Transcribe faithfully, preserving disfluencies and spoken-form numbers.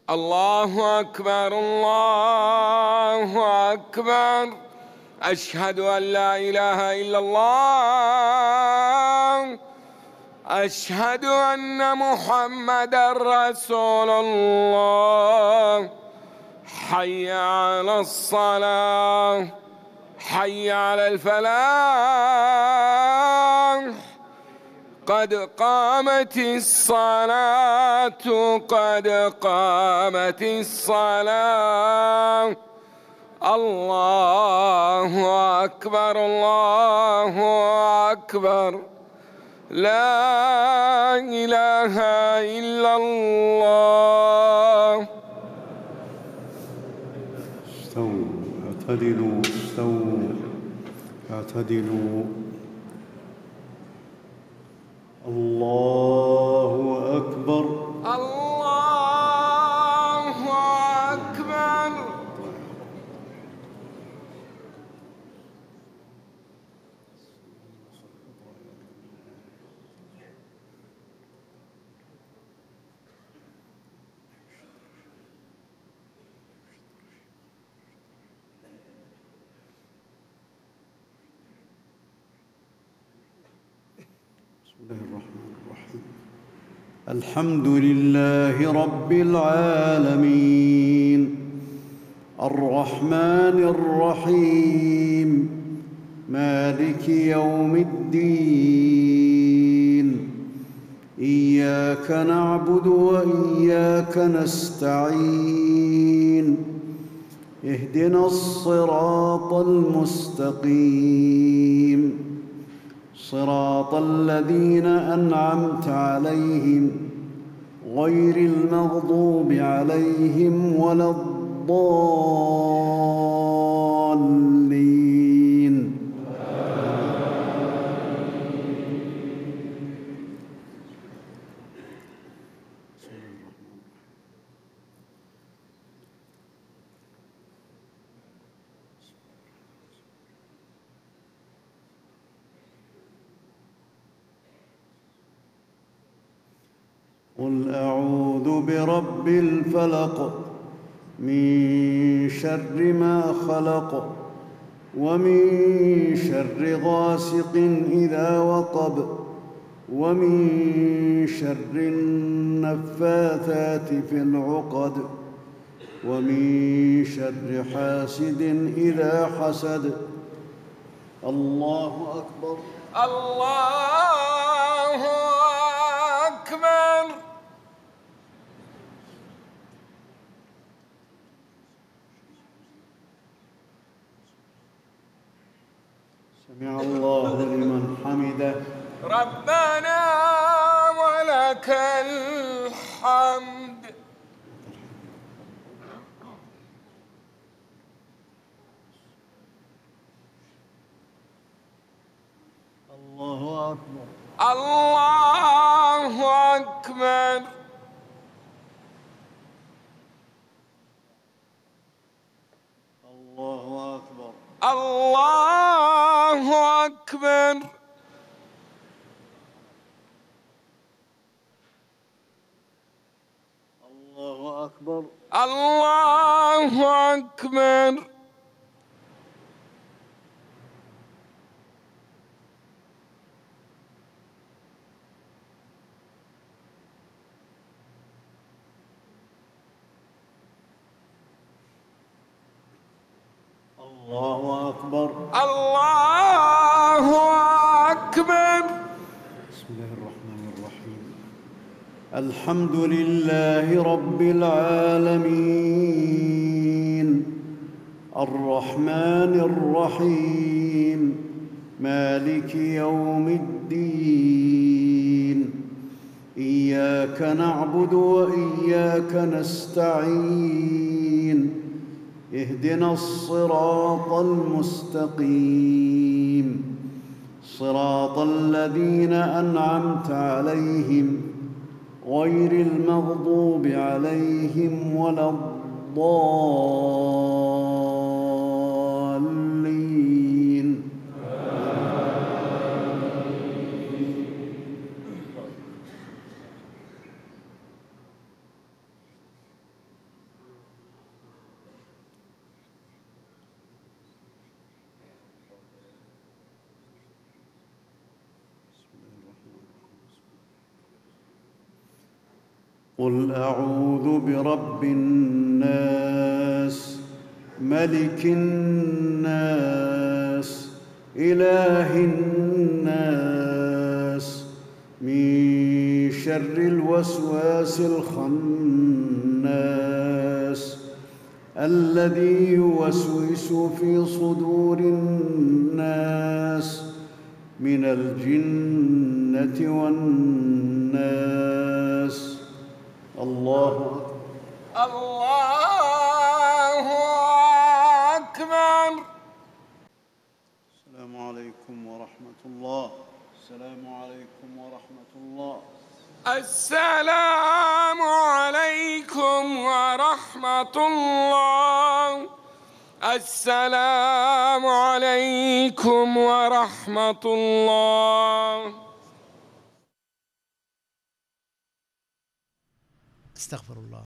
الله أكبر الله أكبر. أشهد أن لا إله إلا الله. أشهد أن محمدًا رسول الله. حي على الصلاة، حي على الفلاح، قد قامت الصلاة، قد قامت الصلاة. الله أكبر الله أكبر. لا إله إلا الله. استووا اعتدلوا استووا اعتدلوا. الله أكبر الله أكبر. بسم الله الرحمن الرحيم. الحمد لله رب العالمين الرحمن الرحيم مالك يوم الدين. إياك نعبد وإياك نستعين. اهدنا الصراط المستقيم صراط الذين أنعمت عليهم غير المغضوب عليهم ولا الضالين. قل أعوذ برب الفلق من شر ما خلق ومن شر غاسق إذا وقب ومن شر النفاثات في العقد ومن شر حاسد إذا حسد. الله أكبر الله أكبر. سمع الله لمن حمده. ربنا ولك الحمد. الله أكبر الله أكبر. الله أكبر الله أكبر. الله أكبر الله أكبر. الله أكبر الله أكبر. بسم الله الرحمن الرحيم. الحمد لله رب العالمين الرحمن الرحيم مالك يوم الدين. إياك نعبد وإياك نستعين. اهدنا الصراط المستقيم صراط الذين أنعمت عليهم غير المغضوب عليهم ولا الضالين. قل أعوذ برب الناس ملك الناس إله الناس من شر الوسواس الخناس الذي يوسوس في صدور الناس من الجنة والناس. الله الله أكبر. السلام عليكم ورحمة الله. السلام عليكم ورحمة الله. السلام عليكم ورحمة الله. السلام عليكم ورحمة الله. استغفر الله.